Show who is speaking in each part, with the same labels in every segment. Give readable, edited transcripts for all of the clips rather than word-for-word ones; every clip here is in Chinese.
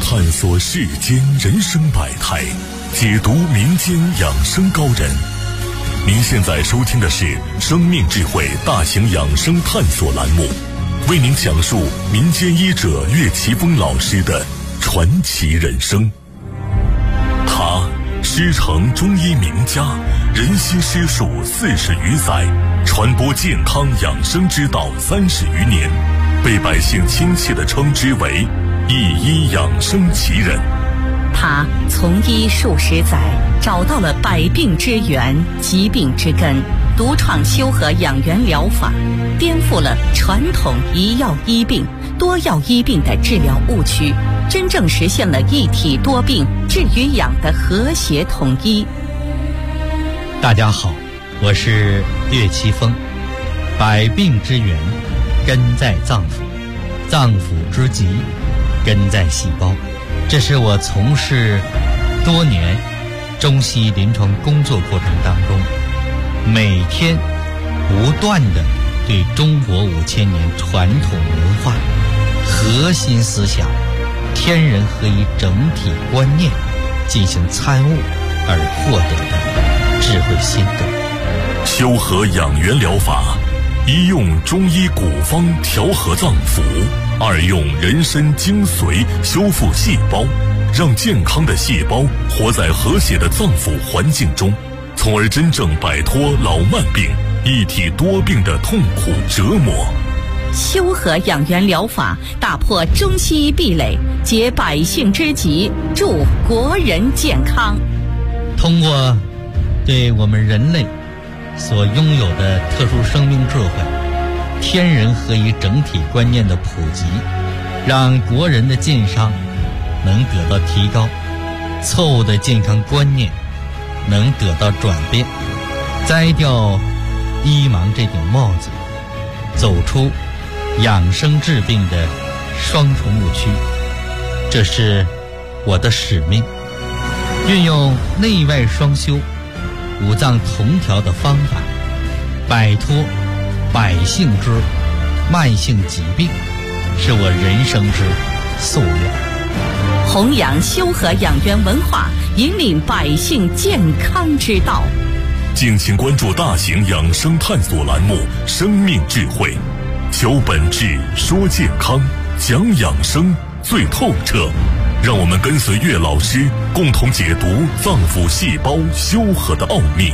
Speaker 1: 探索世间人生百态，解读民间养生高人。您现在收听的是生命智慧大型养生探索栏目，为您讲述民间医者岳奇峰老师的传奇人生。他师承中医名家，人心师术40余载，传播健康养生之道30余年，被百姓亲切地称之为一医养生奇人。
Speaker 2: 他从医数十载，找到了百病之源、疾病之根，独创修和养元疗法，颠覆了传统一药医病、多药医病的治疗误区，真正实现了一体多病治与养的和谐统一。
Speaker 3: 大家好，我是岳奇峰。百病之源根在脏腑，脏腑之疾根在细胞。这是我从事多年中西医临床工作过程当中，每天不断地对中国5000年传统文化核心思想天人合一整体观念进行参悟而获得的智慧心得。
Speaker 1: 修和养元疗法，一用中医古方调和脏腑，二用人参精髓修复细胞，让健康的细胞活在和谐的脏腑环境中，从而真正摆脱老慢病、一体多病的痛苦折磨。
Speaker 2: 修和养元疗法打破中西医壁垒，解百姓之急，助国人健康。
Speaker 3: 通过对我们人类所拥有的特殊生命智慧、天人合一整体观念的普及，让国人的健康能得到提高，错误的健康观念能得到转变，摘掉医盲这顶帽子，走出养生治病的双重误区。这是我的使命，运用内外双修、五脏同调的方法，摆脱百姓之慢性疾病，是我人生之夙愿。
Speaker 2: 弘扬修和养元文化，引领百姓健康之道。
Speaker 1: 敬请关注大型养生探索栏目《生命智慧》，求本质，说健康，讲养生最透彻。让我们跟随岳老师，共同解读脏腑细胞修和的奥秘。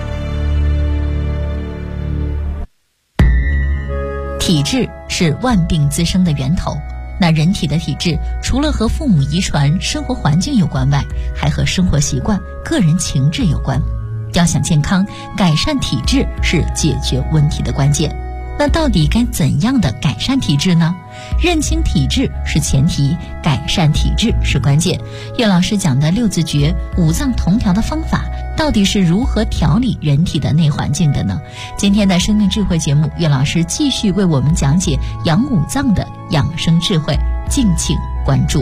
Speaker 4: 体质是万病滋生的源头。那人体的体质除了和父母遗传、生活环境有关外，还和生活习惯、个人情志有关。要想健康，改善体质是解决问题的关键。那到底该怎样的改善体质呢？认清体质是前提，改善体质是关键。岳老师讲的6字诀、五脏同调的方法，到底是如何调理人体的内环境的呢？今天的生命智慧节目，岳老师继续为我们讲解养五脏的养生智慧，敬请关注。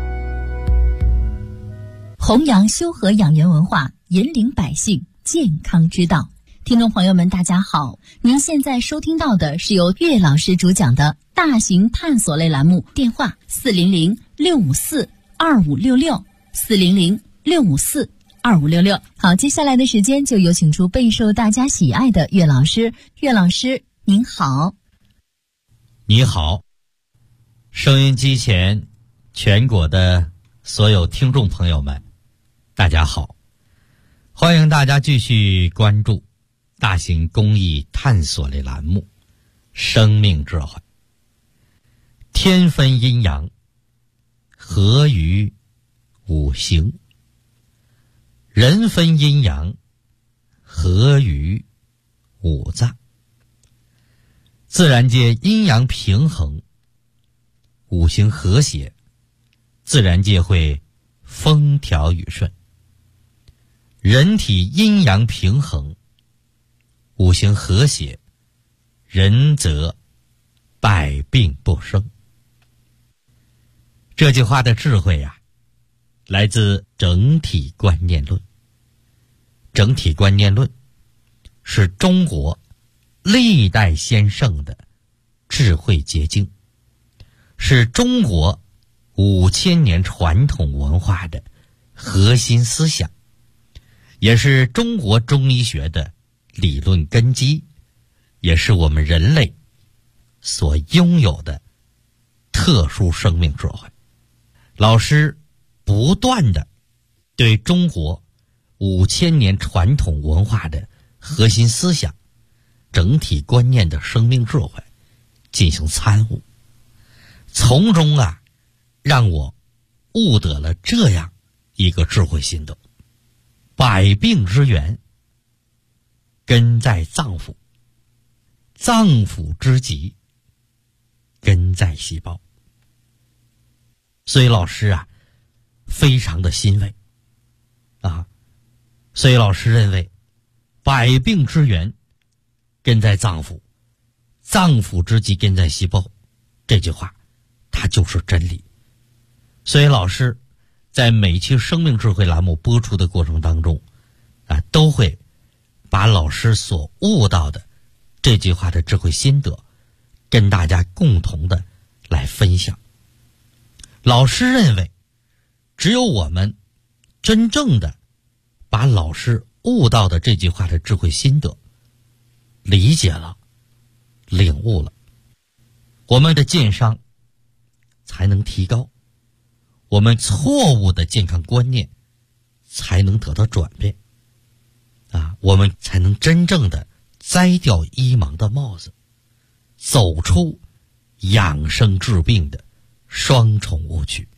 Speaker 4: 弘扬修和养元文化，引领百姓健康之道。听众朋友们大家好，您现在收听到的是由岳老师主讲的大型探索类栏目，电话400-654-2566 400-654-2566。好，接下来的时间就有请出备受大家喜爱的岳老师。岳老师您好。
Speaker 3: 你好，收音机前全国的所有听众朋友们大家好，欢迎大家继续关注大型公益探索类栏目《生命智慧》。天分阴阳，合于五行；人分阴阳，合于五脏。自然界阴阳平衡，五行和谐，自然界会风调雨顺。人体阴阳平衡，五行和谐，人则百病不生。这句话的智慧啊，来自整体观念论。整体观念论是中国历代先圣的智慧结晶，是中国 5000年传统文化的核心思想，也是中国中医学的理论根基，也是我们人类所拥有的特殊生命智慧。老师不断的对中国5000年传统文化的核心思想、整体观念的生命智慧进行参悟，从中让我悟得了这样一个智慧心得：百病之源根在脏腑，脏腑之疾根在细胞。所以老师非常的欣慰所以老师认为百病之源根在脏腑，脏腑之疾根在细胞，这句话它就是真理。所以老师在每期生命智慧栏目播出的过程当中都会把老师所悟到的这句话的智慧心得跟大家共同的来分享。老师认为只有我们真正的把老师悟到的这句话的智慧心得理解了、领悟了，我们的健商才能提高，我们错误的健康观念才能得到转变我们才能真正的摘掉医盲的帽子，走出养生治病的双重误区。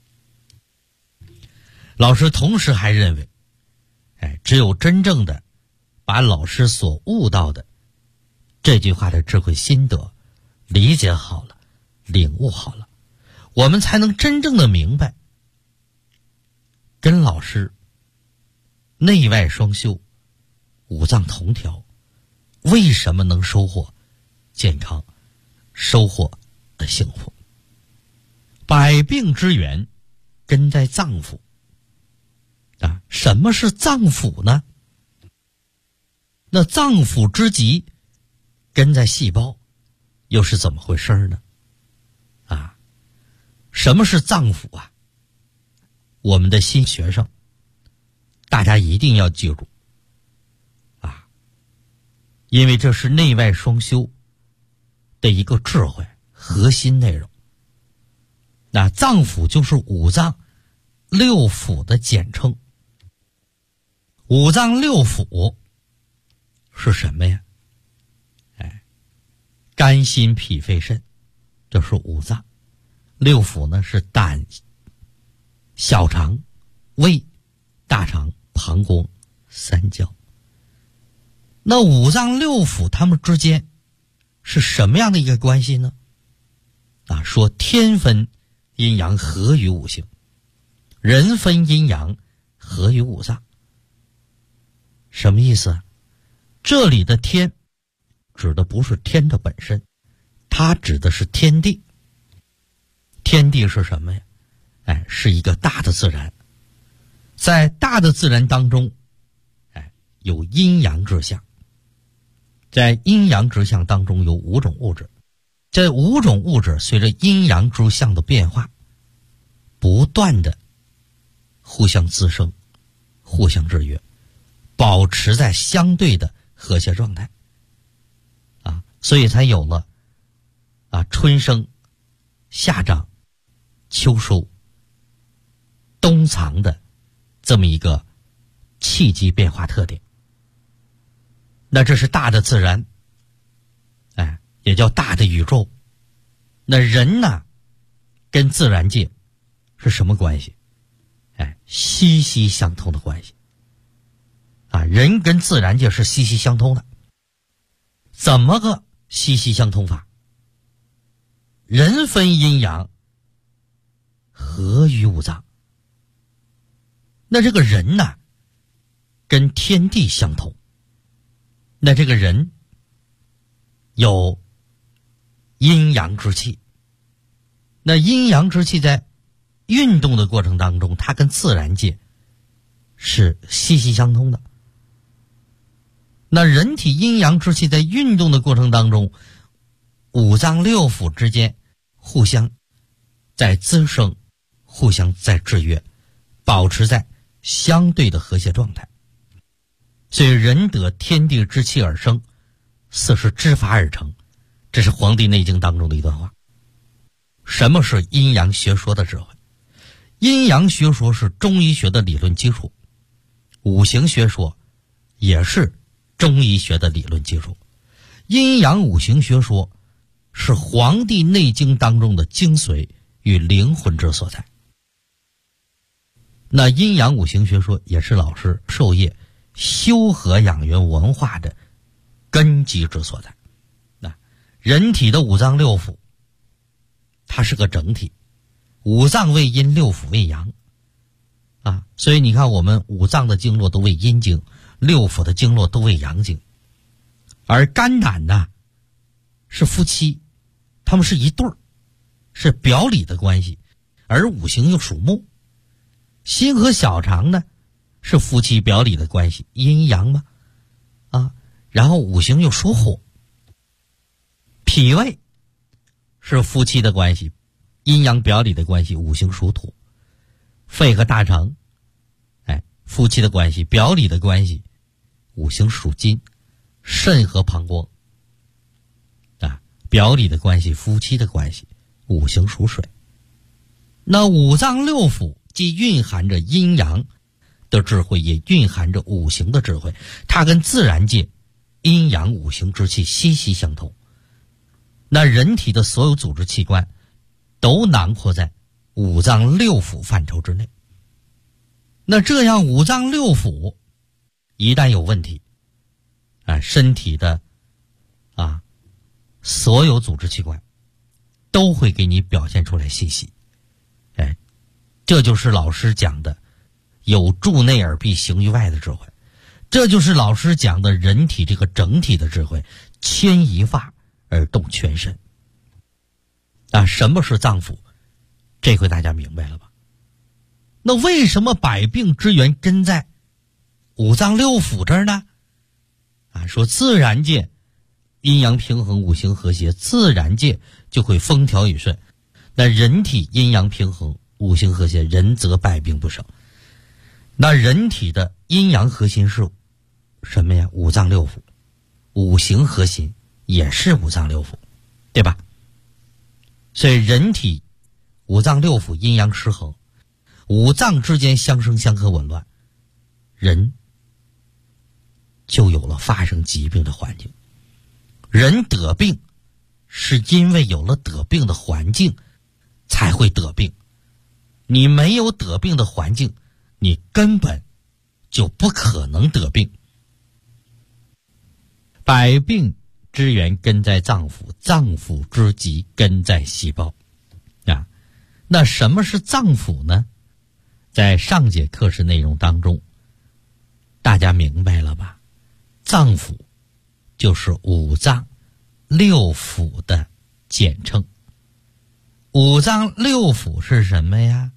Speaker 3: 老师同时还认为只有真正的把老师所悟到的这句话的智慧心得理解好了、领悟好了，我们才能真正的明白跟老师内外双修、五脏同调为什么能收获健康、收获幸福。百病之源根在脏腑什么是脏腑呢？那脏腑之疾根在细胞，又是怎么回事呢？什么是脏腑我们的新学生大家一定要记住因为这是内外双修的一个智慧核心内容。脏腑就是五脏六腑的简称。五脏六腑是什么呀？肝心脾肺肾，这是五脏。六腑呢是胆、小肠、胃、大肠、膀胱、三焦。那五脏六腑它们之间是什么样的一个关系呢？说天分阴阳合于五行，人分阴阳合于五脏。什么意思这里的天指的不是天的本身，它指的是天地。天地是什么呀？是一个大的自然。在大的自然当中有阴阳之象，在阴阳之象当中有5种物质，这5种物质随着阴阳之象的变化不断的互相滋生、互相制约，保持在相对的和谐状态所以才有了春生、夏长、秋收、冬藏的这么一个气机变化特点。那这是大的自然也叫大的宇宙。那人呢跟自然界是什么关系？息息相通的关系人跟自然界是息息相通的。怎么个息息相通法？人分阴阳合于五脏。那这个人呢跟天地相通，那这个人有阴阳之气，那阴阳之气在运动的过程当中，它跟自然界是息息相通的。那人体阴阳之气在运动的过程当中，五脏六腑之间互相在滋生、 互相在制约，保持在相对的和谐状态。所以人得天地之气而生，四时之法而成，这是《黄帝内经》当中的一段话。什么是阴阳学说的智慧？阴阳学说是中医学的理论基础，五行学说也是中医学的理论基础。阴阳五行学说是《黄帝内经》当中的精髓与灵魂之所在。那阴阳五行学说也是老师授业修和养元文化的根基之所在。那人体的五脏六腑，它是个整体，五脏为阴，六腑为阳啊，所以你看我们五脏的经络都为阴经，六腑的经络都为阳经。而肝胆呢是夫妻，他们是一对儿，是表里的关系，而五行又属木。心和小肠呢是夫妻表里的关系，阴阳嘛啊，然后五行又属火。脾胃是夫妻的关系，阴阳表里的关系，五行属土。肺和大肠夫妻的关系，表里的关系，五行属金。肾和膀胱表里的关系，夫妻的关系，五行属水。那五脏六腑既蕴含着阴阳的智慧，也蕴含着五行的智慧，它跟自然界阴阳五行之气息息相通。那人体的所有组织器官都囊括在五脏六腑范畴之内。那这样五脏六腑一旦有问题，身体的所有组织器官都会给你表现出来信息。这就是老师讲的有助内而必行于外的智慧，这就是老师讲的人体这个整体的智慧，牵一发而动全身。什么是脏腑？这回大家明白了吧？那为什么百病之源根在五脏六腑这儿呢？说自然界阴阳平衡，五行和谐，自然界就会风调雨顺。那人体阴阳平衡，五行和谐，人则百病不生。那人体的阴阳核心是什么呀？五脏六腑。五行核心也是五脏六腑，对吧？所以人体五脏六腑阴阳失衡，五脏之间相生相克紊乱，人就有了发生疾病的环境。人得病是因为有了得病的环境才会得病，你没有得病的环境，你根本就不可能得病。百病之源根在脏腑，脏腑之极根在细胞。那什么是脏腑呢？在上节课时内容当中，大家明白了吧？脏腑就是五脏六腑的简称。五脏六腑是什么呀？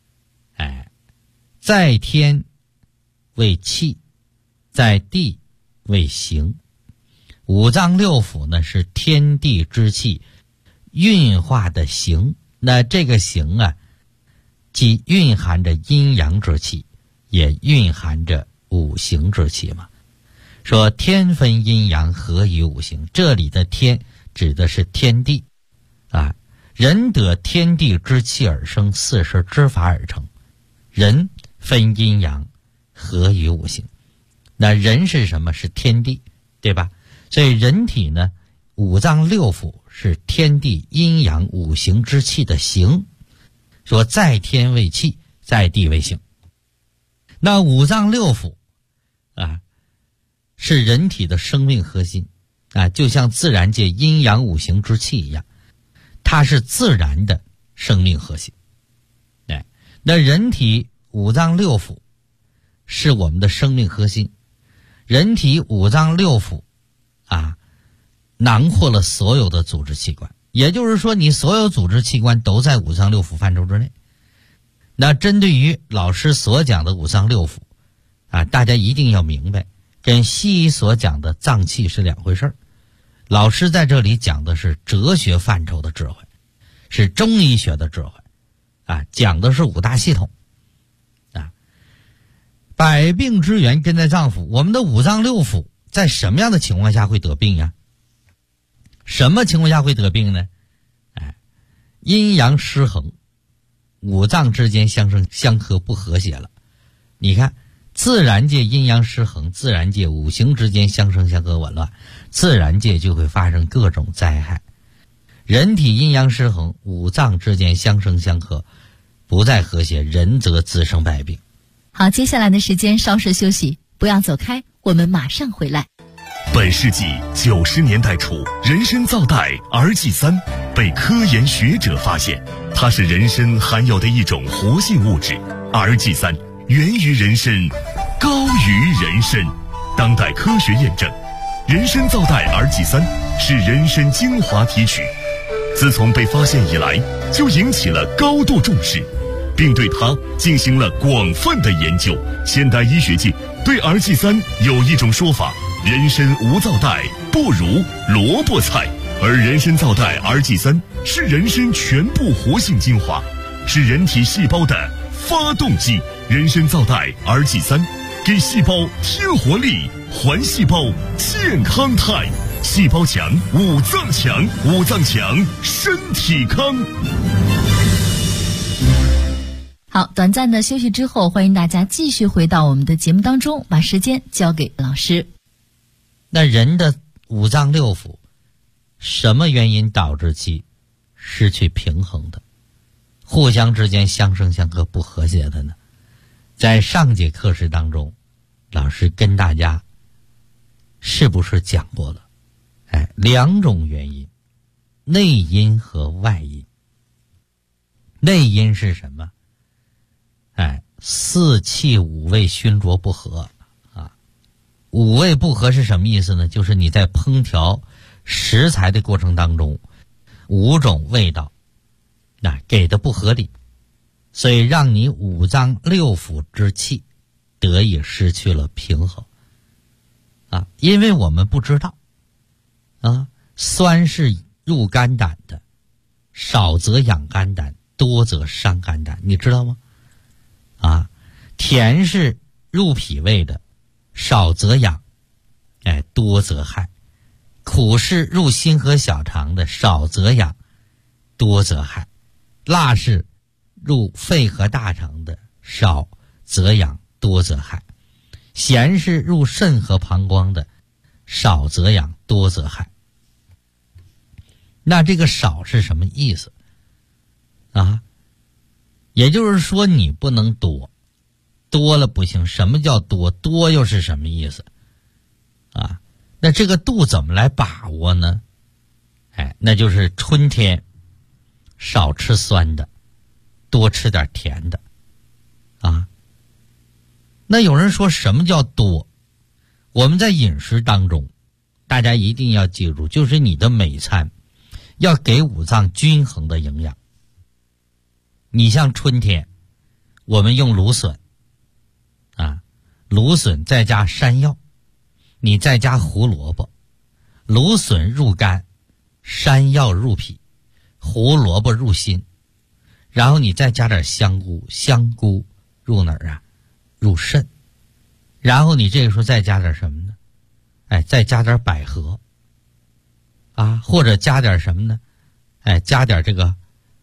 Speaker 3: 在天为气，在地为形。五脏六腑呢是天地之气运化的形。那这个形既蕴含着阴阳之气，也蕴含着五行之气嘛。说天分阴阳，合于五行，这里的天指的是天地人得天地之气而生，四时之法而成。人分阴阳，合于五行。那人是什么？是天地，对吧？所以人体呢，五脏六腑是天地阴阳五行之气的形。说在天为气，在地为形。那五脏六腑是人体的生命核心就像自然界阴阳五行之气一样，它是自然的生命核心。那人体五脏六腑是我们的生命核心，人体五脏六腑囊括了所有的组织器官，也就是说你所有组织器官都在五脏六腑范畴之内。那针对于老师所讲的五脏六腑大家一定要明白，跟西医所讲的脏器是两回事儿。老师在这里讲的是哲学范畴的智慧，是中医学的智慧啊，讲的是五大系统啊。百病之源根在脏腑，我们的五脏六腑在什么样的情况下会得病呀？什么情况下会得病呢？阴阳失衡，五脏之间相生相克不和谐了。你看自然界阴阳失衡，自然界五行之间相生相克紊乱，自然界就会发生各种灾害。人体阴阳失衡，五脏之间相生相克不再和谐，人则滋生百病。
Speaker 4: 好，接下来的时间稍事休息，不要走开，我们马上回来。
Speaker 1: 本世纪90年代初，人参皂苷 RG3 被科研学者发现，它是人参含有的一种活性物质。RG3 源于人参，高于人参。当代科学验证，人参皂苷 RG3 是人参精华提取，自从被发现以来，就引起了高度重视，并对它进行了广泛的研究。现代医学界对 RG3 有一种说法：人参无皂苷不如萝卜菜，而人参皂苷 RG3 是人参全部活性精华，是人体细胞的发动机。人参皂苷 RG3 给细胞添活力，还细胞健康态。细胞强，五脏强，五脏强，身体康。
Speaker 4: 好，短暂的休息之后，欢迎大家继续回到我们的节目当中，把时间交给老师。
Speaker 3: 那人的五脏六腑，什么原因导致其失去平衡的，互相之间相生相克不和谐的呢？在上节课时当中，老师跟大家是不是讲过了？两种原因，内因和外因。内因是什么？四气五味熏浊不和啊。五味不和是什么意思呢？就是你在烹调食材的过程当中，五种味道给的不合理，所以让你五脏六腑之气得以失去了平衡啊。因为我们不知道啊，酸是入肝胆的，少则养肝胆，多则伤肝胆，你知道吗？啊，甜是入脾胃的，少则养，多则害。苦是入心和小肠的，少则养，多则害。辣是入肺和大肠的，少则养，多则害。咸是入肾和膀胱的，少则养，多则害。那这个少是什么意思啊？也就是说你不能多，多了不行。什么叫多？多又是什么意思啊？那这个度怎么来把握呢？那就是春天少吃酸的，多吃点甜的啊。那有人说什么叫多？我们在饮食当中，大家一定要记住，就是你的每餐要给五脏均衡的营养。你像春天我们用芦笋啊，芦笋再加山药，你再加胡萝卜，芦笋入肝，山药入脾，胡萝卜入心，然后你再加点香菇，香菇入哪儿啊？入肾。然后你这个时候再加点什么呢？再加点百合啊，或者加点什么呢？加点这个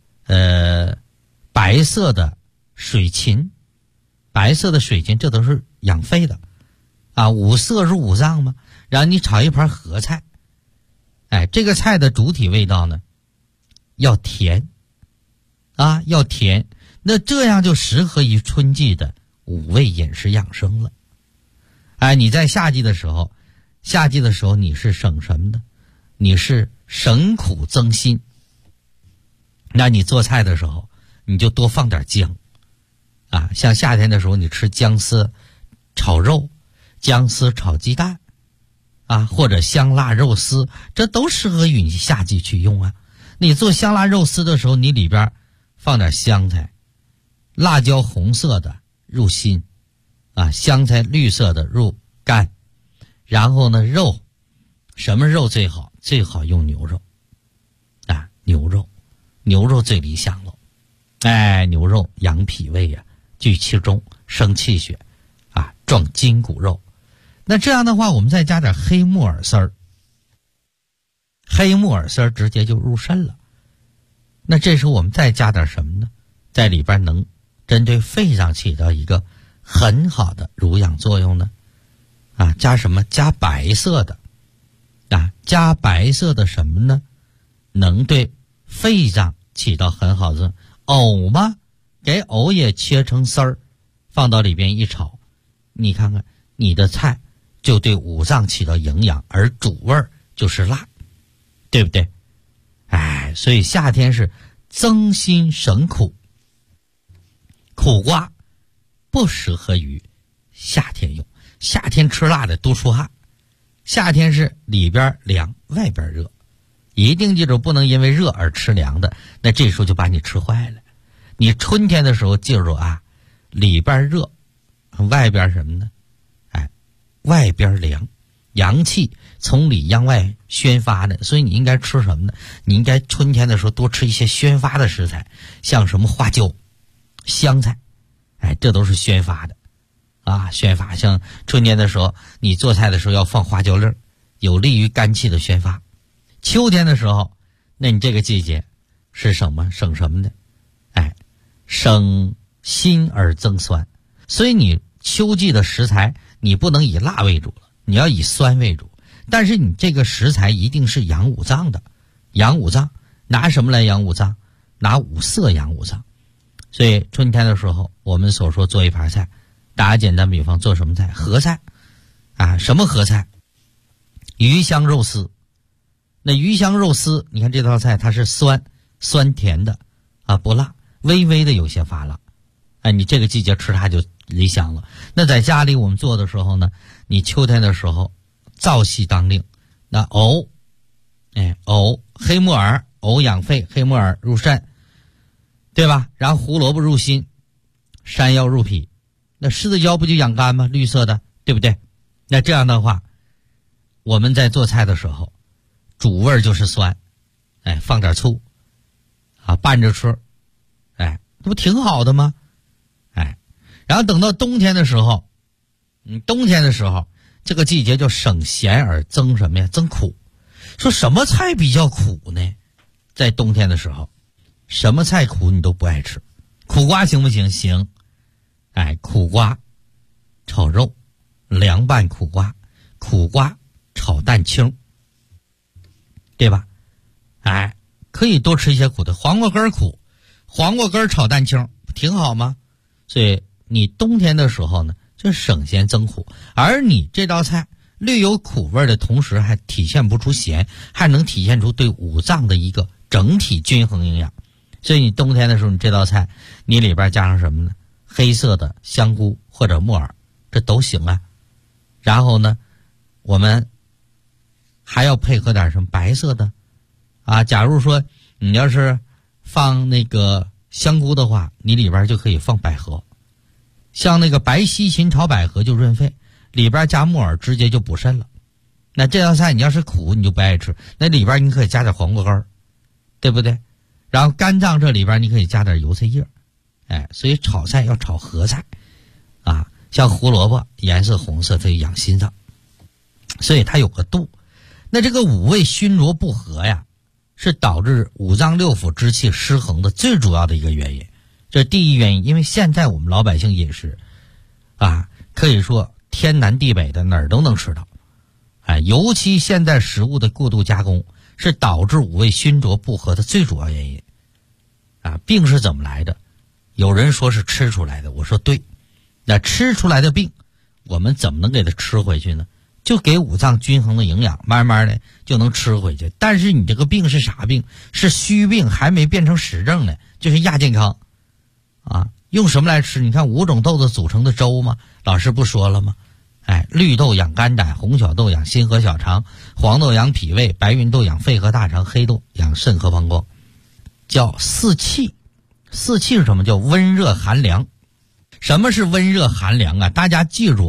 Speaker 3: 白色的水芹，白色的水芹这都是养肺的啊，五色入五脏嘛。然后你炒一盘合菜，这个菜的主体味道呢要甜啊，要甜。那这样就适合于春季的五味饮食养生了。你在夏季的时候你是省什么的？你是省苦增辛。那你做菜的时候你就多放点姜啊，像夏天的时候你吃姜丝炒肉，姜丝炒鸡蛋啊，或者香辣肉丝，这都适合于你夏季去用啊。你做香辣肉丝的时候，你里边放点香菜，辣椒红色的入心啊，香菜绿色的入肝。然后呢，肉什么肉最好？最好用牛肉啊，牛肉最理想了牛肉养脾胃呀，聚气中，生气血啊，壮筋骨肉。那这样的话，我们再加点黑木耳丝儿，黑木耳丝儿直接就入肾了。那这时候我们再加点什么呢？在里边能针对肺上起到一个很好的濡养作用呢？啊，加什么？加白色的啊，加白色的什么呢？能对肺脏起到很好的藕吗？给藕也切成丝儿，放到里边一炒，你看看你的菜就对五脏起到营养，而主味就是辣，对不对？所以夏天是增辛省苦，苦瓜不适合于夏天用，夏天吃辣的都出汗，夏天是里边凉外边热，一定记住不能因为热而吃凉的，那这时候就把你吃坏了。你春天的时候记住啊，里边热外边什么呢？外边凉，阳气从里向外宣发的，所以你应该吃什么呢？你应该春天的时候多吃一些宣发的食材，像什么花椒、香菜，这都是宣发的啊。宣发，像春天的时候你做菜的时候要放花椒粒，有利于肝气的宣发。秋天的时候，那你这个季节是什么？省什么的？省辛而增酸。所以你秋季的食材你不能以辣为主了，你要以酸为主。但是你这个食材一定是养五脏的，养五脏拿什么来养五脏？拿五色养五脏。所以春天的时候我们所说做一盘菜，打个简单比方，做什么菜？合菜啊。什么合菜？鱼香肉丝。那鱼香肉丝，你看这道菜它是酸甜的啊，不辣，微微的有些发辣。你这个季节吃它就理想了。那在家里我们做的时候呢，你秋天的时候燥气当令，那藕，黑木耳，藕养肺，黑木耳入肾，对吧？然后胡萝卜入心，山药入脾，那狮子椒不就养肝吗？绿色的，对不对？那这样的话，我们在做菜的时候主味就是酸，放点醋啊，拌着吃，这不挺好的吗？然后等到冬天的时候，这个季节就省咸而增什么呀？增苦。说什么菜比较苦呢？在冬天的时候，什么菜苦你都不爱吃。苦瓜行不行？行。苦瓜炒肉，凉拌苦瓜，苦瓜炒蛋清，对吧？可以多吃一些苦的。黄瓜根苦，黄瓜根炒蛋清，挺好吗？所以你冬天的时候呢，就省咸增苦，而你这道菜略有苦味的同时还体现不出咸，还能体现出对五脏的一个整体均衡营养。所以你冬天的时候，你这道菜你里边加上什么呢？黑色的香菇或者木耳，这都行啊。然后呢，我们还要配合点什么？白色的啊。假如说你要是放那个香菇的话，你里边就可以放百合，像那个白西芹炒百合就润肺，里边加木耳直接就补肾了。那这道菜你要是苦你就不爱吃，那里边你可以加点黄瓜根，对不对？然后肝脏这里边你可以加点油菜叶，所以炒菜要炒合菜啊。像胡萝卜颜色红色，它就养心脏，所以它有个度。那这个五味熏浊不和呀，是导致五脏六腑之气失衡的最主要的一个原因。这是第一原因。因为现在我们老百姓饮食可以说天南地北的哪儿都能吃到，尤其现在食物的过度加工是导致五味熏浊不和的最主要原因。病是怎么来的？有人说是吃出来的，我说对。那吃出来的病我们怎么能给它吃回去呢？就给五脏均衡的营养，慢慢的就能吃回去。但是你这个病是啥病？是虚病，还没变成实症呢，就是亚健康用什么来吃？你看5种豆子组成的粥嘛，老师不说了吗？绿豆养肝胆，红小豆养心和小肠，黄豆养脾胃，白芸豆养肺和大肠，黑豆养肾和膀胱，叫四气。四气是什么？叫温热寒凉。什么是温热寒凉啊？大家记住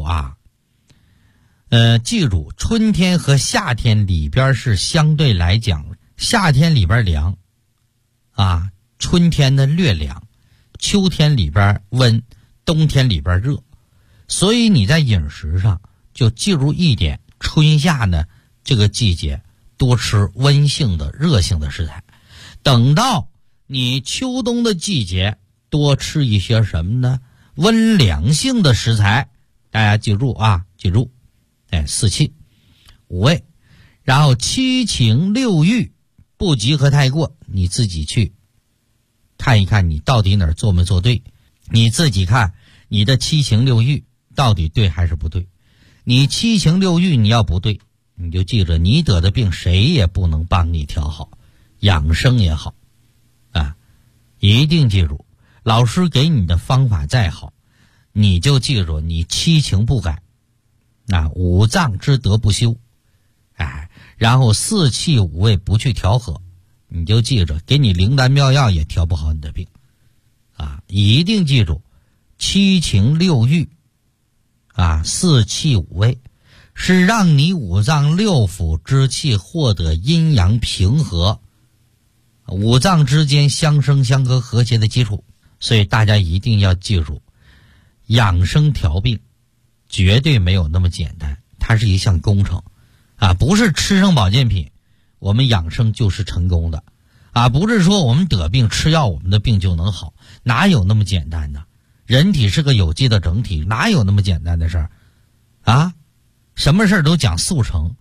Speaker 3: 记住春天和夏天里边是相对来讲，夏天里边凉春天的略凉， 秋天里边温，冬天里边热，所以你在饮食上就记住一点，春夏呢这个季节多吃温性的热性的食材，等到你秋冬的季节多吃一些什么呢？温凉性的食材。大家记住啊，记住四气五味，然后七情六欲不急和太过，你自己去看一看你到底哪儿做没做对，你自己看你的七情六欲到底对还是不对。你七情六欲你要不对，你就记着你得的病谁也不能帮你调好，养生也好啊，一定记住，老师给你的方法再好，你就记住你七情不改啊，五脏之德不修，然后四气五味不去调和，你就记着给你灵丹妙药也调不好你的病啊！一定记住七情六欲啊，四气五味是让你五脏六腑之气获得阴阳平和，五脏之间相生相克和谐的基础。所以大家一定要记住，养生调病绝对没有那么简单，它是一项工程啊，不是吃上保健品我们养生就是成功的啊，不是说我们得病吃药我们的病就能好，哪有那么简单呢？人体是个有机的整体，哪有那么简单的事儿啊？什么事儿都讲速成。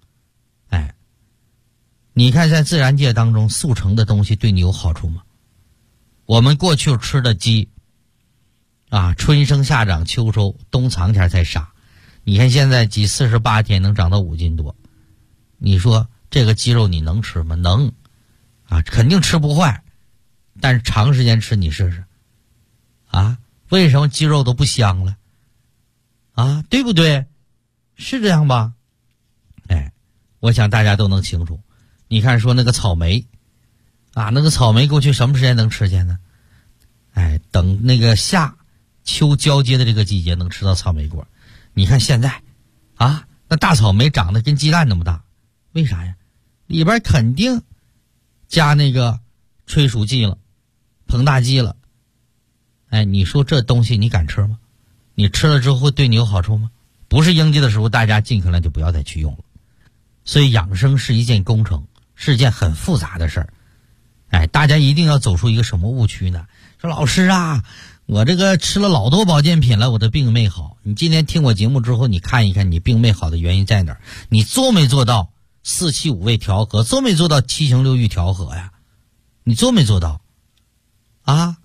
Speaker 3: 你看在自然界当中速成的东西对你有好处吗？我们过去吃的鸡啊，春生夏长秋收，冬藏前才杀。你看现在鸡48天能长到5斤多，你说这个鸡肉你能吃吗？能啊，肯定吃不坏，但是长时间吃你试试啊，为什么鸡肉都不香了啊？对不对？是这样吧？我想大家都能清楚。你看说那个草莓啊，那个草莓过去什么时间能吃见呢？等那个夏秋交接的这个季节能吃到草莓果。你看现在啊，那大草莓长得跟鸡蛋那么大，为啥呀？里边肯定加那个催熟剂了，膨大剂了。你说这东西你敢吃吗？你吃了之后会对你有好处吗？不是应季的时候，大家尽可能就不要再去用了。所以养生是一件工程，是一件很复杂的事儿。大家一定要走出一个什么误区呢？说老师啊，我这个吃了老多保健品了，我的病没好。你今天听我节目之后，你看一看你病没好的原因在哪儿？你做没做到四气五味调和？做没做到七情六欲调和呀？你做没做到啊？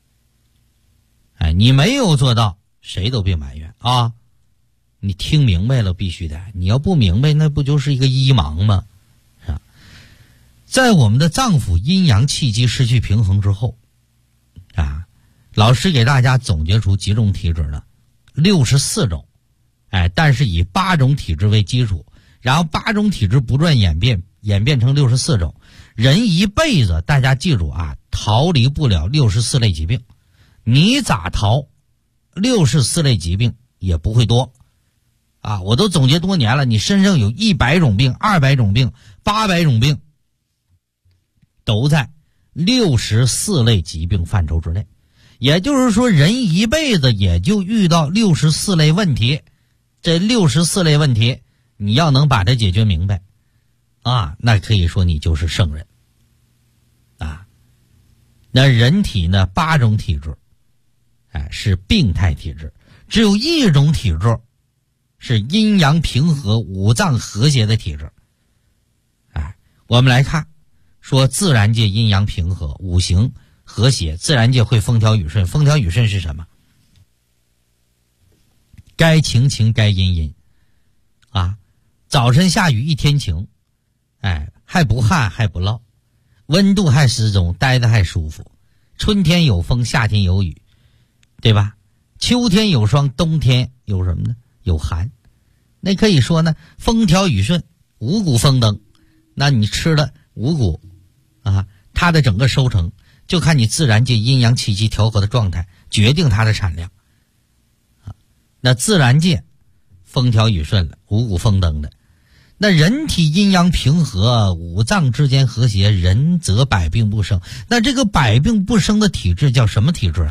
Speaker 3: 你没有做到，谁都别埋怨啊！你听明白了必须的，你要不明白那不就是一个一盲吗？是吧？在我们的脏腑阴阳气机失去平衡之后啊，老师给大家总结出几种体质呢？64种，但是以8种体质为基础，然后8种体质不断演变成64种。人一辈子大家记住啊，逃离不了64类疾病，你咋逃64类疾病也不会多啊！我都总结多年了，你身上有100种病、200种病、800种病，都在64类疾病范畴之内。也就是说，人一辈子也就遇到64类问题。这64类问题，你要能把它解决明白啊，那可以说你就是圣人啊。那人体呢，8种体质是病态体质，只有1种体质是阴阳平和、五脏和谐的体质。我们来看说自然界阴阳平和，五行和谐，自然界会风调雨顺。风调雨顺是什么？该晴晴，该阴阴啊。早晨下雨一天晴，还不旱还不涝，温度还适中，待得还舒服。春天有风，夏天有雨，对吧？秋天有霜，冬天有什么呢？有寒。那可以说呢，风调雨顺，五谷丰登。那你吃了五谷啊，它的整个收成就看你自然界阴阳气机调和的状态，决定它的产量那自然界风调雨顺了，五谷丰登的，那人体阴阳平和，五脏之间和谐，人则百病不生。那这个百病不生的体质叫什么体质啊？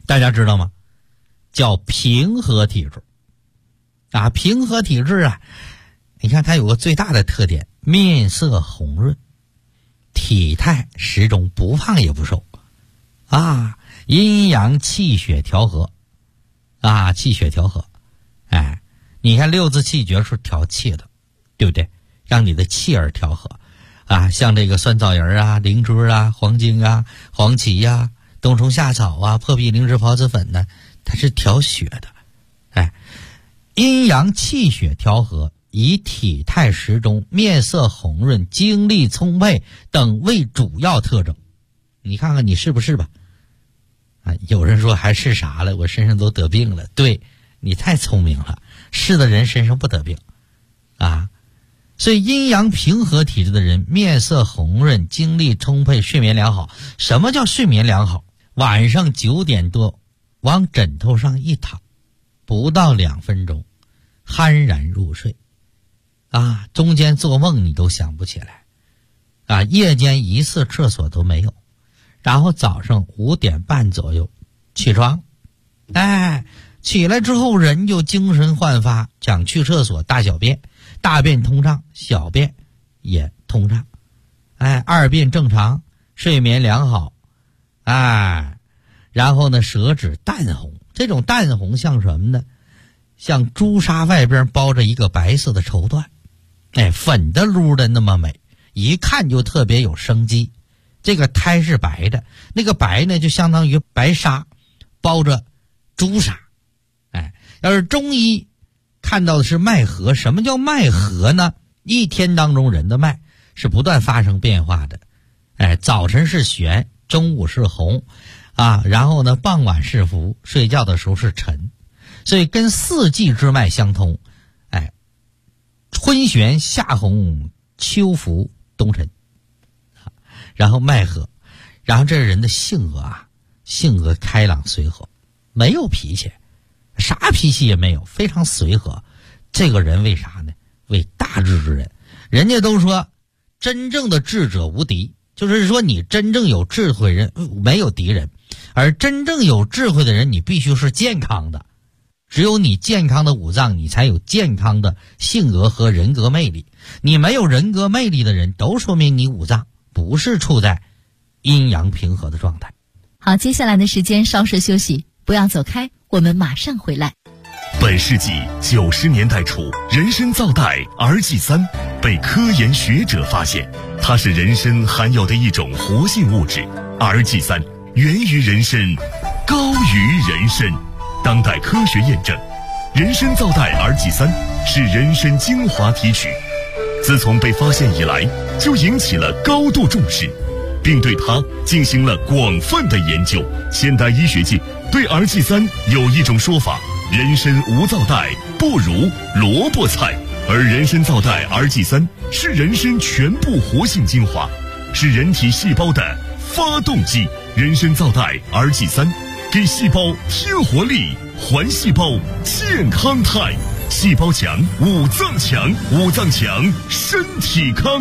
Speaker 3: 大家知道吗？叫平和体质啊。平和体质啊，你看它有个最大的特点，面色红润，体态适中，不胖也不瘦啊，阴阳气血调和啊，气血调和。哎，你看六字气诀是调气的，对不对？让你的气儿调和啊，像这个酸枣仁啊、灵芝啊、黄精啊、黄芪啊、冬虫夏草啊、破壁灵芝孢子粉呢，它是调血的。哎，阴阳气血调和，以体态适中、面色红润、精力充沛等为主要特征。你看看你是不是吧？啊，有人说还是啥了？我身上都得病了。对，你太聪明了，是的人身上不得病啊。所以阴阳平和体质的人，面色红润，精力充沛，睡眠良好。什么叫睡眠良好？晚上9点多往枕头上一躺，不到2分钟酣然入睡啊，中间做梦你都想不起来啊，夜间一次厕所都没有，然后早上5点半左右起床，哎，起来之后人就精神焕发，想去厕所大小便，大便通畅，小便也通畅，哎，二便正常，睡眠良好，哎，然后呢，舌质淡红，这种淡红像什么呢？像朱砂外边包着一个白色的绸缎，哎，粉的噜的那么美，一看就特别有生机。这个胎是白的，那个白呢就相当于白纱包着朱砂。哎，要是中医看到的是脉和，什么叫脉和呢？一天当中人的脉是不断发生变化的。哎，早晨是玄，中午是红啊，然后呢傍晚是浮，睡觉的时候是沉，所以跟四季之脉相通。哎，春玄夏红秋浮冬沉，然后脉和，然后这人的性格啊，性格开朗随和，没有脾气，啥脾气也没有，非常随和。这个人为啥呢？为大智之人。人家都说真正的智者无敌，就是说你真正有智慧人没有敌人，而真正有智慧的人你必须是健康的，只有你健康的五脏，你才有健康的性格和人格魅力。你没有人格魅力的人，都说明你五脏不是处在阴阳平和的状态。
Speaker 4: 好，接下来的时间稍事休息，不要走开，我们马上回来。
Speaker 1: 本世纪90年代初，人参皂苷 RG3 被科研学者发现，它是人参含有的一种活性物质。RG3 源于人参，高于人参。当代科学验证，人参皂苷 RG3 是人参精华提取，自从被发现以来，就引起了高度重视，并对它进行了广泛的研究。现代医学界对 RG3 有一种说法，人参无皂苷不如萝卜菜，而人参皂苷 RG3 是人参全部活性精华，是人体细胞的发动机。人参皂苷 RG3 给细胞添活力，还细胞健康态，细胞强，五脏强，五脏强，身体康。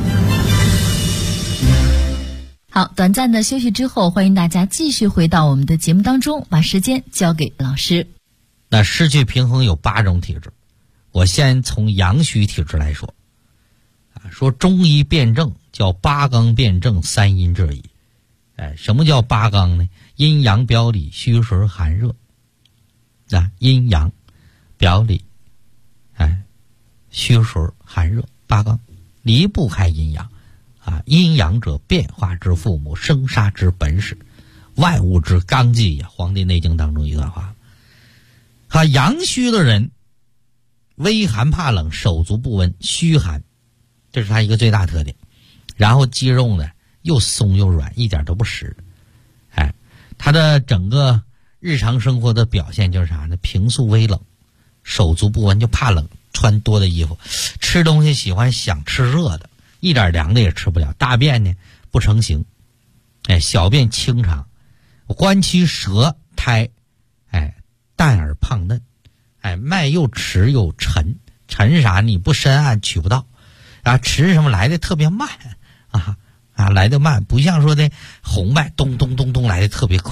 Speaker 4: 好，短暂的休息之后，欢迎大家继续回到我们的节目当中，把时间交给老师。
Speaker 3: 那失去平衡有8种体质，我先从阳虚体质来说啊，说中医辨证叫8纲辨证，3阴治矣。哎，什么叫8纲呢？阴阳表里，虚实寒热啊，阴阳表里，哎，虚实寒热，8纲离不开阴阳啊。阴阳者，变化之父母，生杀之本始，万物之纲纪呀。《黄帝内经》当中一段话。阳虚的人微寒怕冷，手足不温，虚寒，这是他一个最大特点。然后肌肉呢又松又软，一点都不实。哎，他的整个日常生活的表现就是啥呢？平素微冷，手足不温，就怕冷，穿多的衣服，吃东西喜欢想吃热的，一点凉的也吃不了。大便呢不成形，哎，小便清长，关期舌苔，哎，淡而胖嫩，哎，脉又迟又沉，沉啥？你不深谙取不到，啊，迟什么来的特别慢啊，来的慢，不像说的红脉咚咚咚咚来的特别快。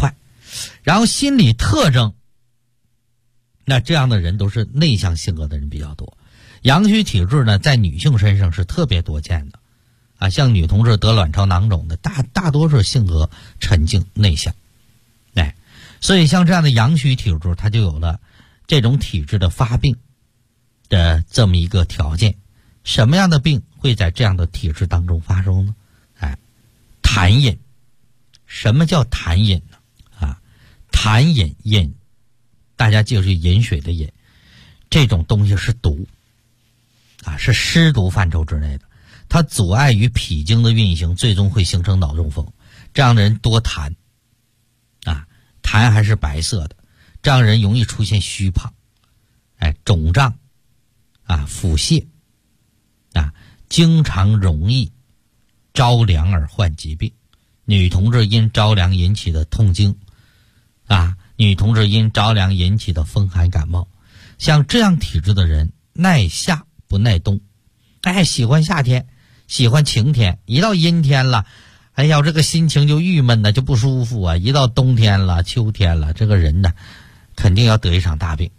Speaker 3: 然后心理特征，那这样的人都是内向性格的人比较多。阳虚体质呢，在女性身上是特别多见的啊，像女同志得卵巢囊肿的大多数性格沉静内向，所以像这样的阳虚体质，它就有了这种体质的发病的这么一个条件。什么样的病会在这样的体质当中发生呢？痰饮。什么叫痰饮呢？痰饮，大家记住饮水的饮，这种东西是毒是湿毒范畴之内的，它阻碍于脾经的运行，最终会形成脑中风。这样的人多痰痰还是白色的，这样人容易出现虚胖肿胀腹泻经常容易着凉而患疾病。女同志因着凉引起的痛经女同志因着凉引起的风寒感冒。像这样体质的人耐夏不耐冬，喜欢夏天，喜欢晴天，一到阴天了这个心情就郁闷就不舒服一到冬天了秋天了，这个人呢肯定要得一场大病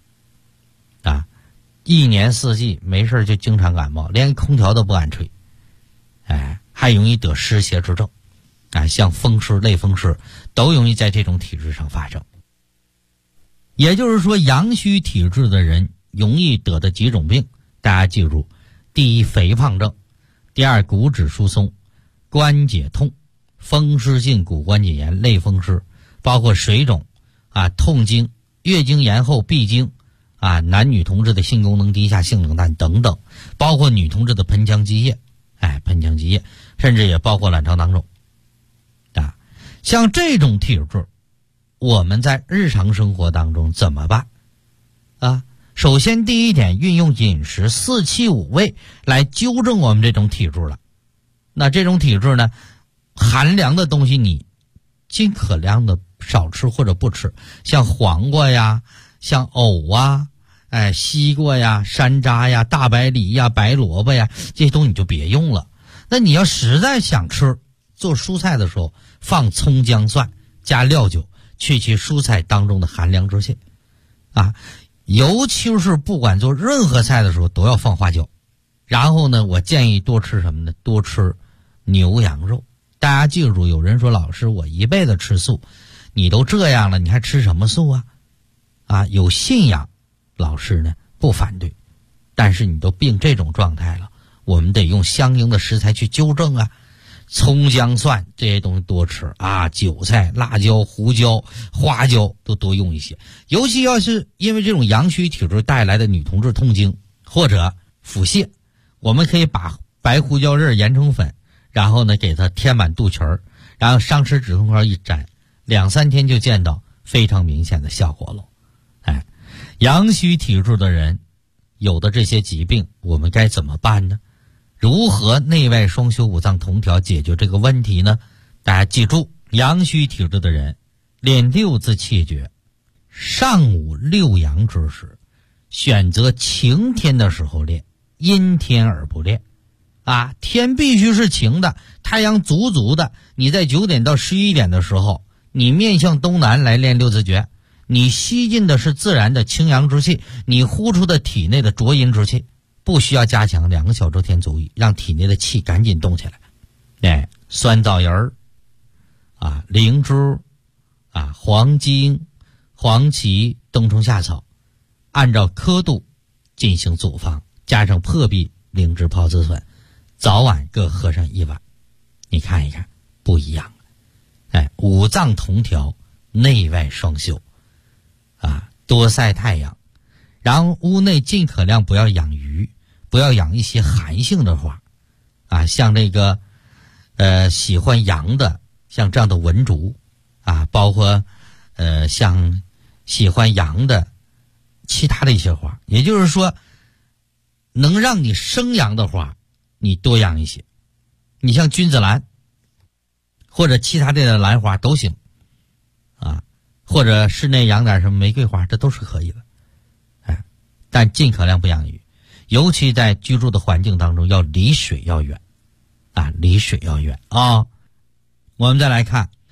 Speaker 3: 一年四季没事就经常感冒，连空调都不敢吹还容易得湿邪之症像风湿类风湿都容易在这种体质上发生。也就是说，阳虚体质的人容易得的几种病，大家记住：第一，肥胖症；第二，骨质疏松、关节痛、风湿性骨关节炎、类风湿，包括水肿痛经、月经延后、闭经男女同志的性功能低下、性冷淡等等，包括女同志的盆腔积液甚至也包括卵巢囊肿像这种体质，我们在日常生活当中怎么办首先第一点，运用饮食4气5味来纠正我们这种体质了。那这种体质呢，寒凉的东西你尽可量的少吃或者不吃，像黄瓜呀，像藕西瓜呀，山楂呀，大白梨呀，白萝卜呀，这些东西你就别用了。那你要实在想吃，做蔬菜的时候放葱姜蒜加料酒，去其蔬菜当中的寒凉之气尤其是不管做任何菜的时候都要放花椒。然后呢，我建议多吃什么呢？多吃牛羊肉。大家记住，有人说老师我一辈子吃素，你都这样了你还吃什么素有信仰老师呢不反对，但是你都病这种状态了，我们得用相应的食材去纠正葱姜蒜这些东西多吃韭菜、辣椒、胡椒、花椒都多用一些。尤其要是因为这种阳虚体质带来的女同志痛经或者腹泻，我们可以把白胡椒粒研成粉，然后呢给它填满肚脐儿，然后上齿止痛膏一沾，2-3天就见到非常明显的效果了。阳虚体质的人有的这些疾病我们该怎么办呢？如何内外双修、五脏同调解决这个问题呢？大家记住，阳虚体质的人练6字气诀，上午6阳之时，选择晴天的时候练，阴天而不练天必须是晴的，太阳足足的，你在9点到11点的时候，你面向东南来练6字诀，你吸进的是自然的清阳之气，你呼出的体内的浊阴之气，不需要加强，2个小周天足矣，让体内的气赶紧动起来。酸枣仁灵芝黄精、黄芪、冬虫夏草，按照刻度进行组方，加上破壁、灵芝泡紫笋，早晚各喝上1碗。你看一看不一样五脏同调，内外双修多晒太阳，然后屋内尽可量不要养鱼，不要养一些寒性的花像这个喜欢阳的，像这样的文竹包括像喜欢阳的其他的一些花。也就是说，能让你生阳的花你多养一些，你像君子兰或者其他的兰花都行或者室内养点什么玫瑰花，这都是可以的但尽可量不养鱼，尤其在居住的环境当中要离水要远离水要远我们再来看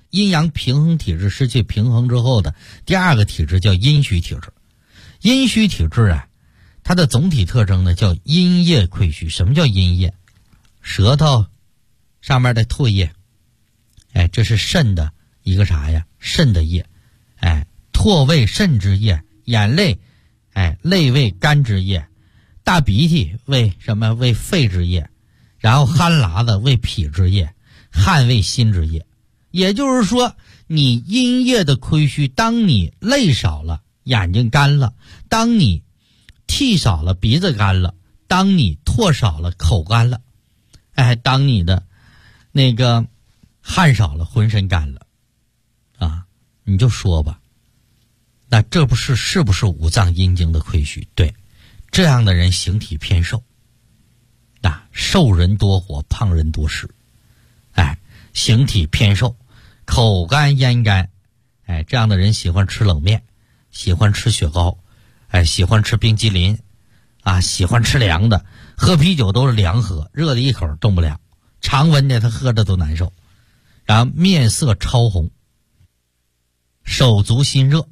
Speaker 3: 阴阳平衡体质失去平衡之后的第二个体质叫阴虚体质。阴虚体质啊，它的总体特征呢叫阴液亏虚。什么叫阴液？舌头上面的唾液，这是肾的一个啥呀？肾的液。唾为肾之液，眼泪泪为肝之液，大鼻涕为什么？为肺之液，然后酣喇子为脾之液，汗为心之液。也就是说，你阴液的亏虚，当你泪少了，眼睛干了，当你涕少了，鼻子干了，当你唾少了，口干了，当你的那个汗少了，浑身干了啊，你就说吧，那这是不是五脏阴经的亏虚？对，这样的人形体偏瘦，瘦人多火，胖人多湿，形体偏瘦，口干咽干，这样的人喜欢吃冷面，喜欢吃雪糕，喜欢吃冰激凌，喜欢吃凉的，喝啤酒都是凉喝，热的一口动不了，常温的他喝着都难受，然后面色超红，手足心热，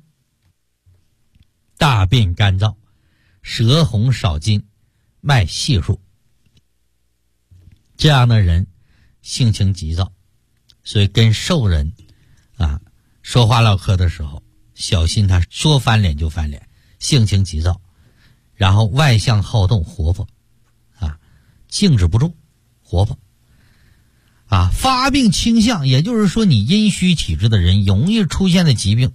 Speaker 3: 大便干燥，舌红少津，脉细数。这样的人性情急躁，所以跟瘦人说话唠嗑的时候小心，他说翻脸就翻脸，性情急躁，然后外向好动，活泼静止不住，活泼发病倾向，也就是说你阴虚体质的人容易出现的疾病，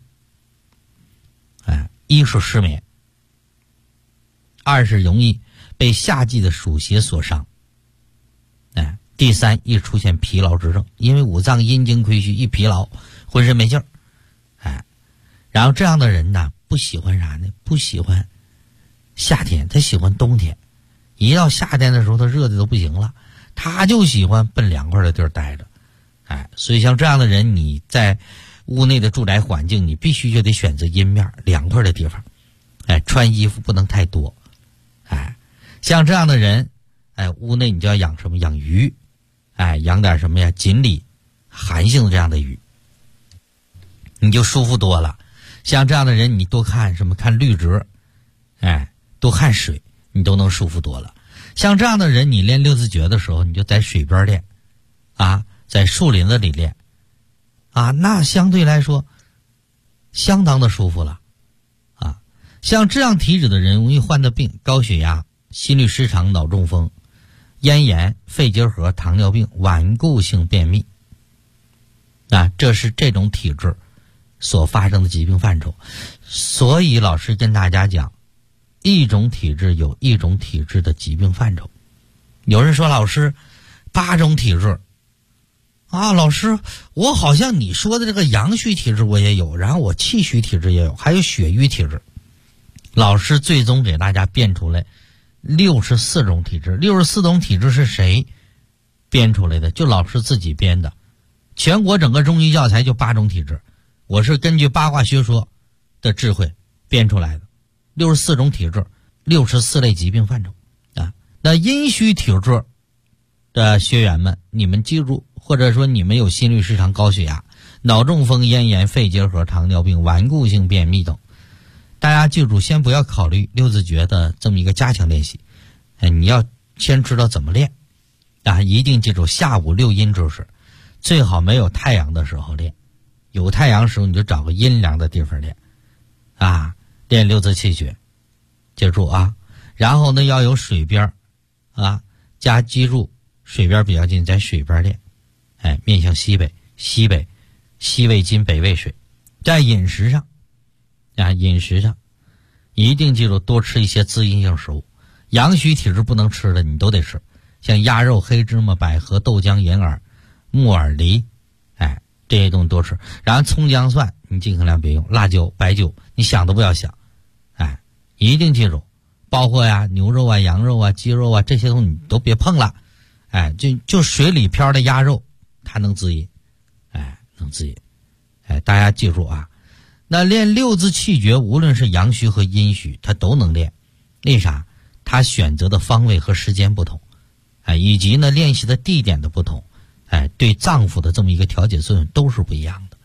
Speaker 3: 一是失眠，二是容易被夏季的暑邪所伤，第三易出现疲劳之症，因为五脏阴经亏虚，一疲劳浑身没劲儿，然后这样的人呢，不喜欢啥呢？不喜欢夏天，他喜欢冬天。一到夏天的时候，他热的都不行了，他就喜欢奔凉快的地儿待着，所以像这样的人，你在屋内的住宅环境，你必须就得选择阴面凉快的地方，穿衣服不能太多，像这样的人，屋内你就要养什么？养鱼，养点什么呀？锦鲤，寒性的这样的鱼，你就舒服多了。像这样的人，你多看什么？看绿植，多看水，你都能舒服多了。像这样的人，你练六字诀的时候，你就在水边练，在树林子里练，那相对来说相当的舒服了，像这样体质的人容易患的病，高血压、心律失常、脑中风、咽炎、肺结核、糖尿病、顽固性便秘，这是这种体质所发生的疾病范畴。所以老师跟大家讲，一种体质有一种体质的疾病范畴。有人说老师8种体质老师我好像你说的这个阳虚体质我也有，然后我气虚体质也有，还有血瘀体质。老师最终给大家编出来64种体质。64种体质是谁编出来的？就老师自己编的。全国整个中医教材就8种体质，我是根据八卦学说的智慧编出来的。64种体质，64类疾病范畴那阴虚体质的学员们，你们记住，或者说你们有心律失常、高血压、脑中风、咽炎、肺结核、糖尿病、顽固性便秘等，大家记住，先不要考虑六字诀的这么一个加强练习，你要先知道怎么练一定记住下午6阴之时，最好没有太阳的时候练，有太阳时候你就找个阴凉的地方练练六字气血，记住然后呢要有水边加记住水边比较近，在水边练，面向西北，西为金，北为水。在饮食上一定记住多吃一些滋阴性食物，阳虚体质不能吃的你都得吃，像鸭肉、黑芝麻、百合、豆浆、银耳、木耳、梨，这些东西多吃。然后葱姜蒜你尽可量别用，辣椒、白酒你想都不要想，一定记住，包括牛肉羊肉鸡肉这些东西你都别碰了，就水里漂的鸭肉它能滋阴，能滋阴，大家记住那练六字气诀，无论是阳虚和阴虚，它都能练。为啥？它选择的方位和时间不同，以及呢练习的地点的不同，对脏腑的这么一个调节作用都是不一样的。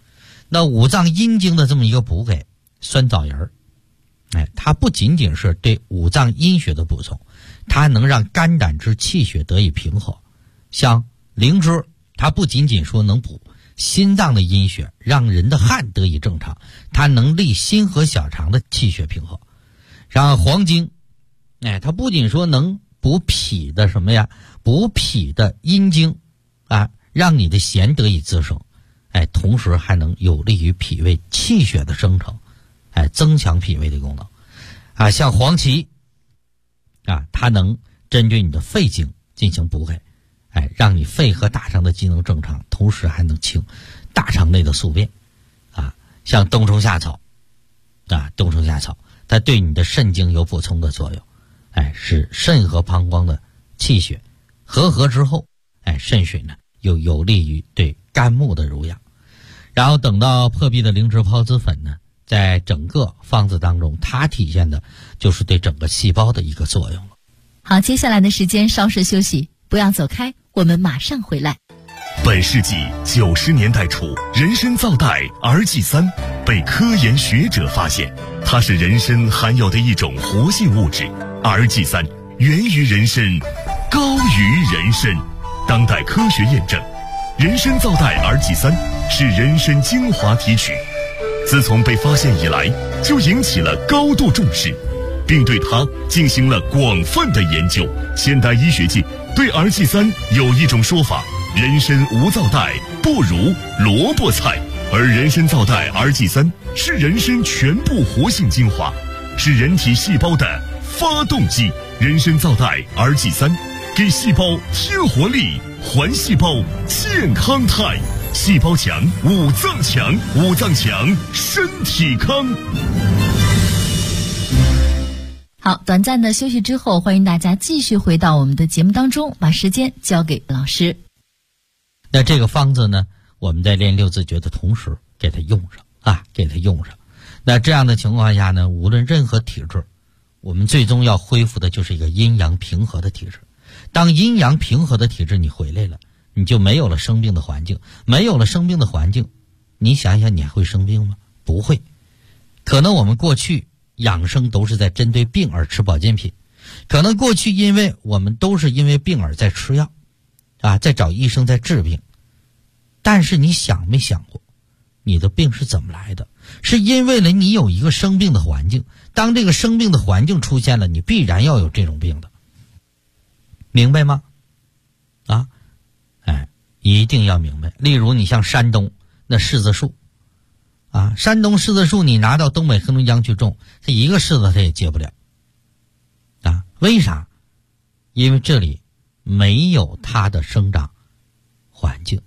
Speaker 3: 那五脏阴经的这么一个补给，酸枣仁儿，它不仅仅是对五脏阴血的补充，它能让肝胆之气血得以平和。像灵芝，它不仅仅说能补心脏的阴血，让人的汗得以正常，它能利心和小肠的气血平和。然后黄精，它不仅说能补脾的什么呀，补脾的阴经啊，让你的涎得以滋生，同时还能有利于脾胃气血的生成，增强脾胃的功能啊。像黄芪啊，它能针对你的肺经进行补给，让你肺和大肠的机能正常，同时还能清大肠内的宿便啊。像冬虫夏草啊，冬虫夏草它对你的肾经有补充的作用，使肾和膀胱的气血和合之后，肾水呢又有利于对肝木的濡养。然后等到破壁的灵芝孢子粉呢，在整个方子当中，它体现的就是对整个细胞的一个作用了。
Speaker 4: 好，接下来的时间稍事休息，不要走开，我们马上回来。
Speaker 1: 本世纪90年代初，人参皂苷 RG3 被科研学者发现，它是人参含有的一种活性物质。RG3 源于人参，高于人参。当代科学验证，人参皂苷 RG3 是人参精华提取，自从被发现以来，就引起了高度重视，并对它进行了广泛的研究。现代医学界对 RG3 有一种说法：人参无皂苷，不如萝卜菜。而人参皂苷 RG3 是人参全部活性精华，是人体细胞的发动机。人参皂苷 RG3 给细胞添活力，还细胞健康态。细胞强，五脏强，五脏强，身体康。
Speaker 4: 好，短暂的休息之后，欢迎大家继续回到我们的节目当中，把时间交给老师。
Speaker 3: 那这个方子呢，我们在练六字诀的同时给它用上啊，给它用上。那这样的情况下呢，无论任何体质，我们最终要恢复的就是一个阴阳平和的体质。当阴阳平和的体质你回来了，你就没有了生病的环境。没有了生病的环境，你想想你还会生病吗？不会。可能我们过去养生都是在针对病而吃保健品，可能过去因为我们都是因为病而在吃药啊，在找医生在治病。但是你想没想过，你的病是怎么来的？是因为了你有一个生病的环境，当这个生病的环境出现了，你必然要有这种病的，明白吗？啊，一定要明白。例如你像山东那柿子树啊，山东柿子树你拿到东北黑龙江去种，这一个柿子它也结不了啊。为啥？因为这里没有它的生长环境。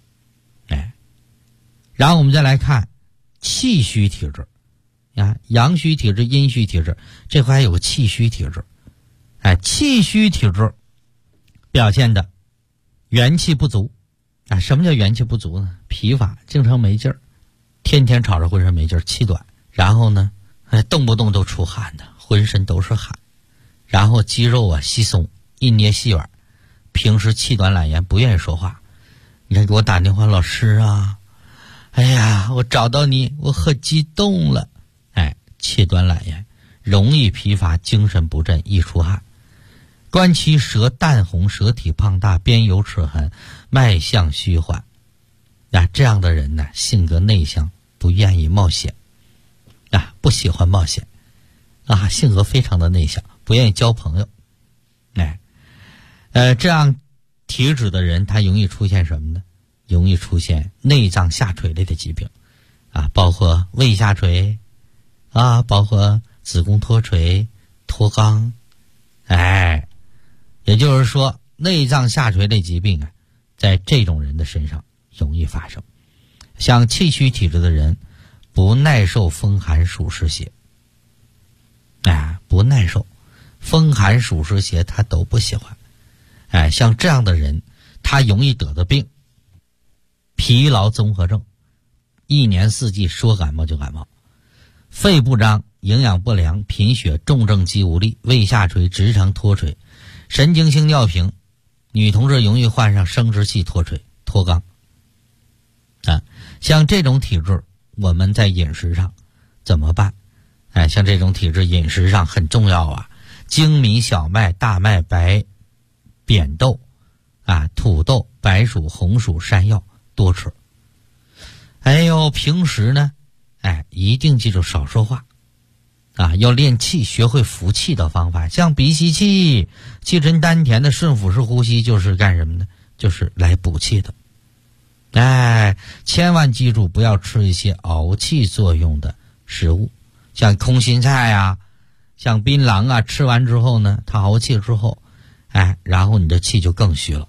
Speaker 3: 然后我们再来看气虚体质啊，阳虚体质、阴虚体质，这块还有个气虚体质。气虚体质表现的元气不足啊。什么叫元气不足呢？疲乏，经常没劲儿，天天吵着浑身没劲儿，气短，然后呢动不动都出汗的，浑身都是汗，然后肌肉啊稀松，一捏细软，平时气短懒言，不愿意说话。你看给我打电话，老师啊，哎呀，我找到你，我很激动了。气短懒言，容易疲乏，精神不振，易出汗。观其舌淡红，舌体胖大，边有齿痕，脉象虚缓。这样的人呢，性格内向，不愿意冒险不喜欢冒险性格非常的内向，不愿意交朋友。这样体质的人，他容易出现什么呢？容易出现内脏下垂类的疾病包括胃下垂包括子宫脱垂、脱肛。也就是说内脏下垂类疾病在这种人的身上容易发生。像气虚体质的人不耐受风寒暑湿邪不耐受风寒暑湿邪，他都不喜欢。像这样的人，他容易得的病疲劳综合症，一年四季说感冒就感冒，肺不张，营养不良，贫血，重症肌无力，胃下垂，直肠脱垂，神经性尿频，女同志容易患上生殖器脱垂、脱肛像这种体质我们在饮食上怎么办？像这种体质饮食上很重要啊，精米、小麦、大麦、白扁豆土豆、白薯、红薯、山药多吃。平时呢一定记住少说话要练气，学会服气的方法，像鼻吸气、气沉丹田的顺腹式呼吸，就是干什么呢？就是来补气的。千万记住不要吃一些熬气作用的食物，像空心菜像槟榔吃完之后呢，它熬气之后然后你的气就更虚了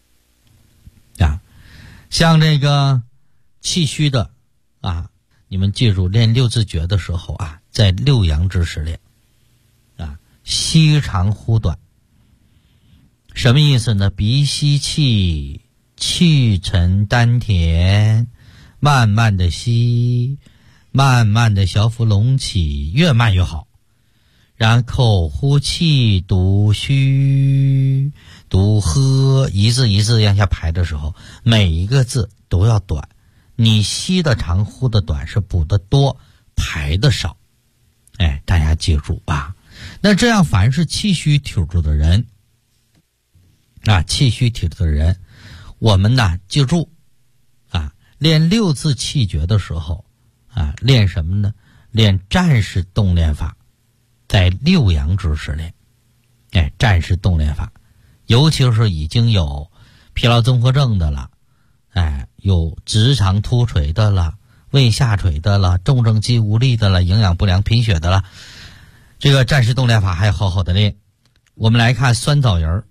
Speaker 3: 像这个气虚的你们记住练六字诀的时候在六阳之时练吸长呼短。什么意思呢？鼻吸气，气沉丹田，慢慢的吸，慢慢的小腹隆起，越慢越好。然口呼气，读虚，读喝，一字一字往下排的时候，每一个字都要短。你吸的长，呼的短，是补的多，排的少。大家记住那这样凡是气虚体质的人我们记住练六字气诀的时候练什么呢？练战士动练法，在六阳之时练战士动练法，尤其是已经有疲劳综合症的了有直肠突垂的了，胃下垂的了，重症肌无力的了，营养不良贫血的了，这个战士动练法还好好的练。我们来看酸枣仁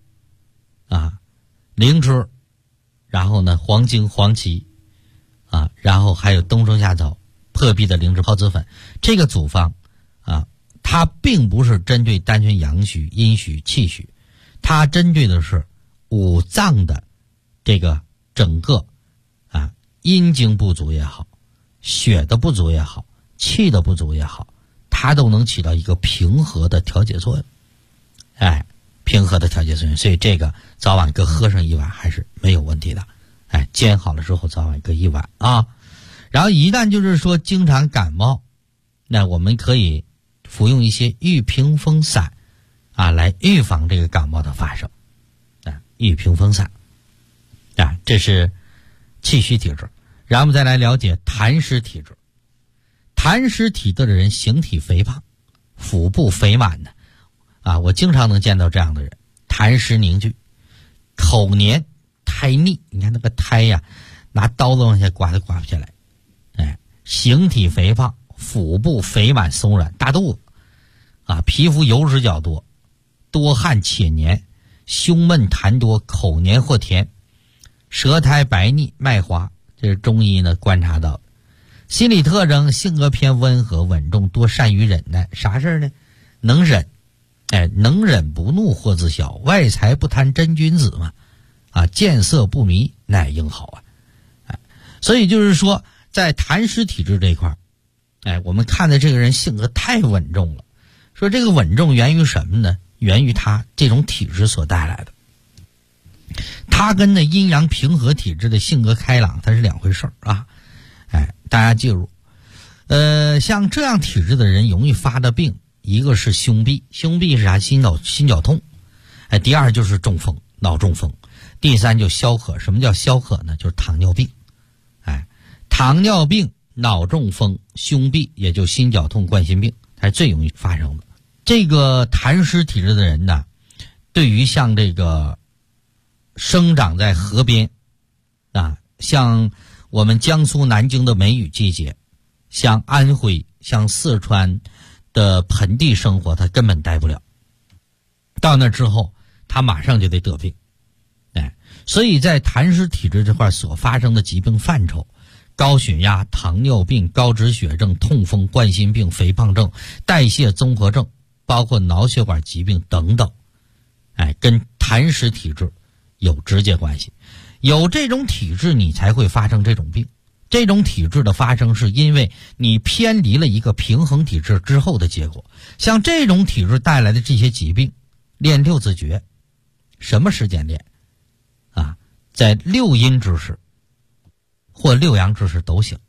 Speaker 3: 灵芝，然后呢黄精、黄芪然后还有冬虫夏草、破壁的灵芝泡子粉。这个组方它并不是针对单纯阳虚、阴虚、气虚，它针对的是五脏的这个整个阴经不足也好，血的不足也好，气的不足也好，它都能起到一个平和的调节作用平和的调节作用。所以这个早晚各喝上一碗还是没有问题的煎好了之后早晚各一碗然后一旦就是说经常感冒，那我们可以服用一些玉屏风散来预防这个感冒的发生玉屏风散这是气虚体质。然后我们再来了解痰湿体质。痰湿体质的人形体肥胖，腹部肥满的我经常能见到这样的人，痰湿凝聚，口黏苔腻，你看那个苔拿刀子往下刮都刮不下来形体肥胖，腹部肥满松软，大肚子皮肤油脂较多，多汗且黏，胸闷痰多，口黏或甜，舌苔白腻脉滑，这是中医呢观察到的。心理特征，性格偏温和稳重，多善于忍耐。啥事呢？能忍能忍不怒或自小，外财不贪真君子嘛见色不迷乃英豪所以就是说在痰湿体质这一块我们看的这个人性格太稳重了。说这个稳重源于什么呢？源于他这种体质所带来的。他跟那阴阳平和体质的性格开朗它是两回事大家记住像这样体质的人容易发的病，一个是胸痹，胸痹是啥？心绞痛第二就是中风，脑中风，第三就消渴。什么叫消渴呢？就是糖尿病糖尿病、脑中风、胸痹，也就心绞痛、冠心病，它是最容易发生的。这个痰湿体质的人呢，对于像这个生长在河边像我们江苏南京的梅雨季节，像安徽、像四川的盆地生活，他根本待不了。到那之后他马上就得得病所以在痰湿体质这块所发生的疾病范畴，高血压、糖尿病、高脂血症、痛风、冠心病、肥胖症、代谢综合症，包括脑血管疾病等等跟痰湿体质有直接关系。有这种体质你才会发生这种病。这种体质的发生是因为你偏离了一个平衡体质之后的结果。像这种体质带来的这些疾病，练六字诀，什么时间练在六阴之时或六阳之时都行。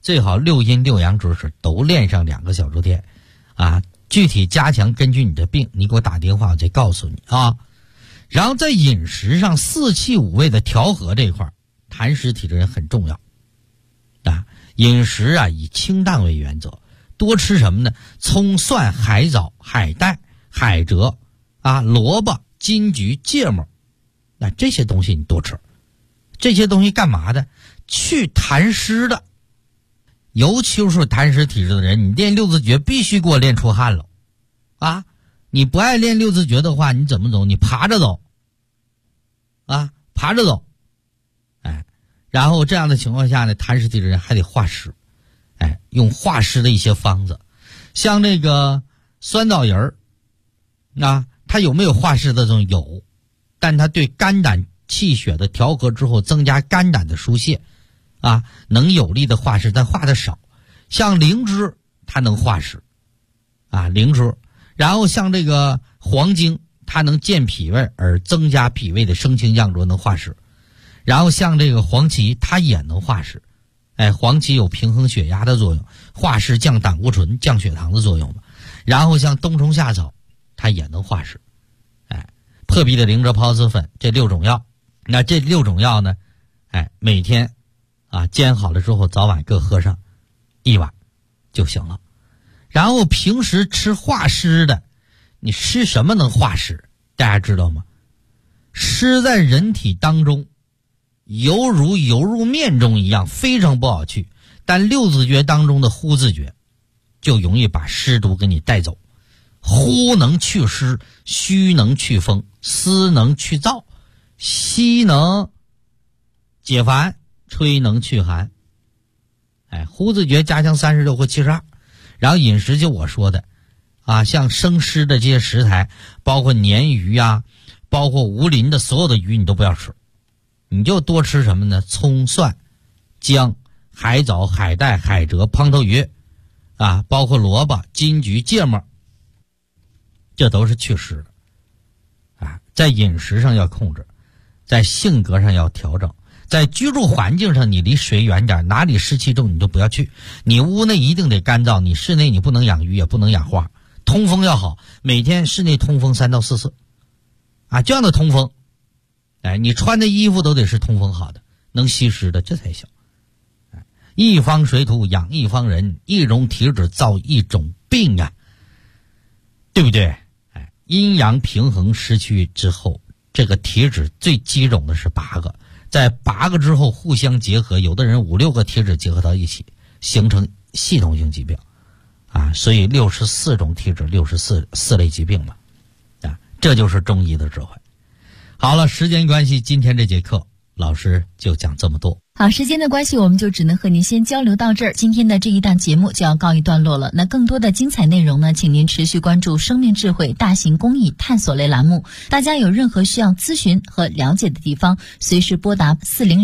Speaker 3: 最好6阴6阳主使都练上2个小周天啊。具体加强根据你的病，你给我打电话我再告诉你啊。然后在饮食上4气5味的调和这一块，痰湿体质人很重要啊。饮食啊以清淡为原则，多吃什么呢？葱蒜海藻海带海蜇啊，萝卜金桔芥末，那这些东西你多吃。这些东西干嘛的？去痰湿的。尤其是痰湿体质的人，你练六字诀必须给我练出汗了啊！你不爱练六字诀的话，你怎么走？你爬着走啊，爬着走。哎，然后这样的情况下呢，痰湿体质人还得化湿，哎，用化湿的一些方子，像这个酸枣仁儿啊，它有没有化湿的作用？有，但它对肝胆气血的调和之后，增加肝胆的疏泄啊，能有力的化湿，但化的少。像灵芝它能化湿啊，灵芝。然后像这个黄精，它能健脾胃而增加脾胃的升清降浊，能化湿。然后像这个黄芪，它也能化湿。哎，黄芪有平衡血压的作用，化湿降胆固醇降血糖的作用嘛。然后像冬虫夏草，它也能化湿。哎，破壁的灵芝孢子粉，这6种药。那这6种药呢，哎，每天啊煎好了之后，早晚各喝上1碗就行了。然后平时吃化湿的，你吃什么能化湿？大家知道吗？湿在人体当中犹如油入面中一样，非常不好去。但六字诀当中的呼字诀就容易把湿毒给你带走。呼能去湿，虚能去风，思能去燥，吸能解烦，吹能去寒。哎，呼字诀加强36或72。然后饮食就我说的啊，像生湿的这些食材，包括鲶鱼啊，包括无鳞的所有的鱼你都不要吃，你就多吃什么呢？葱蒜姜海藻海带海蜇胖头鱼啊，包括萝卜金桔芥末，这都是祛湿的啊。在饮食上要控制，在性格上要调整，在居住环境上你离水远点，哪里湿气重你就不要去。你屋内一定得干燥，你室内你不能养鱼也不能养花。通风要好，每天室内通风3到4次啊，这样的通风，哎，你穿的衣服都得是通风好的，能吸湿的，这才行。哎，一方水土养一方人，一种体质造一种病啊，对不对？哎，阴阳平衡失去之后，这个体质最基种的是8个，在8个之后互相结合，有的人5、6个体质结合到一起，形成系统性疾病啊，所以64种体质，64类疾病嘛，啊，这就是中医的智慧。好了，时间关系，今天这节课老师就讲这么多。
Speaker 4: 好，时间的关系，我们就只能和您先交流到这儿。今天的这一档节目就要告一段落了。那更多的精彩内容呢，请您持续关注生命智慧大型公益探索类栏目。大家有任何需要咨询和了解的地方，随时拨打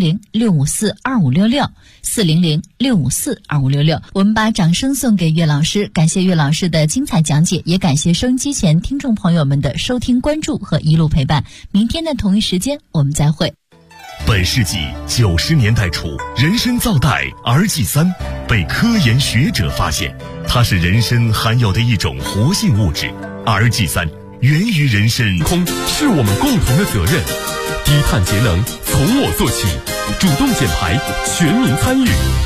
Speaker 4: 400-654-2566，400-654-2566。我们把掌声送给岳老师，感谢岳老师的精彩讲解，也感谢收音机前听众朋友们的收听关注和一路陪伴。明天的同一时间我们再会。
Speaker 1: 本世纪90年代初，人参皂苷儿剂3被科研学者发现，它是人参含有的一种活性物质。儿剂3源于人参，
Speaker 5: 空是我们共同的责任。低碳节能从我做起，主动减排，全民参与。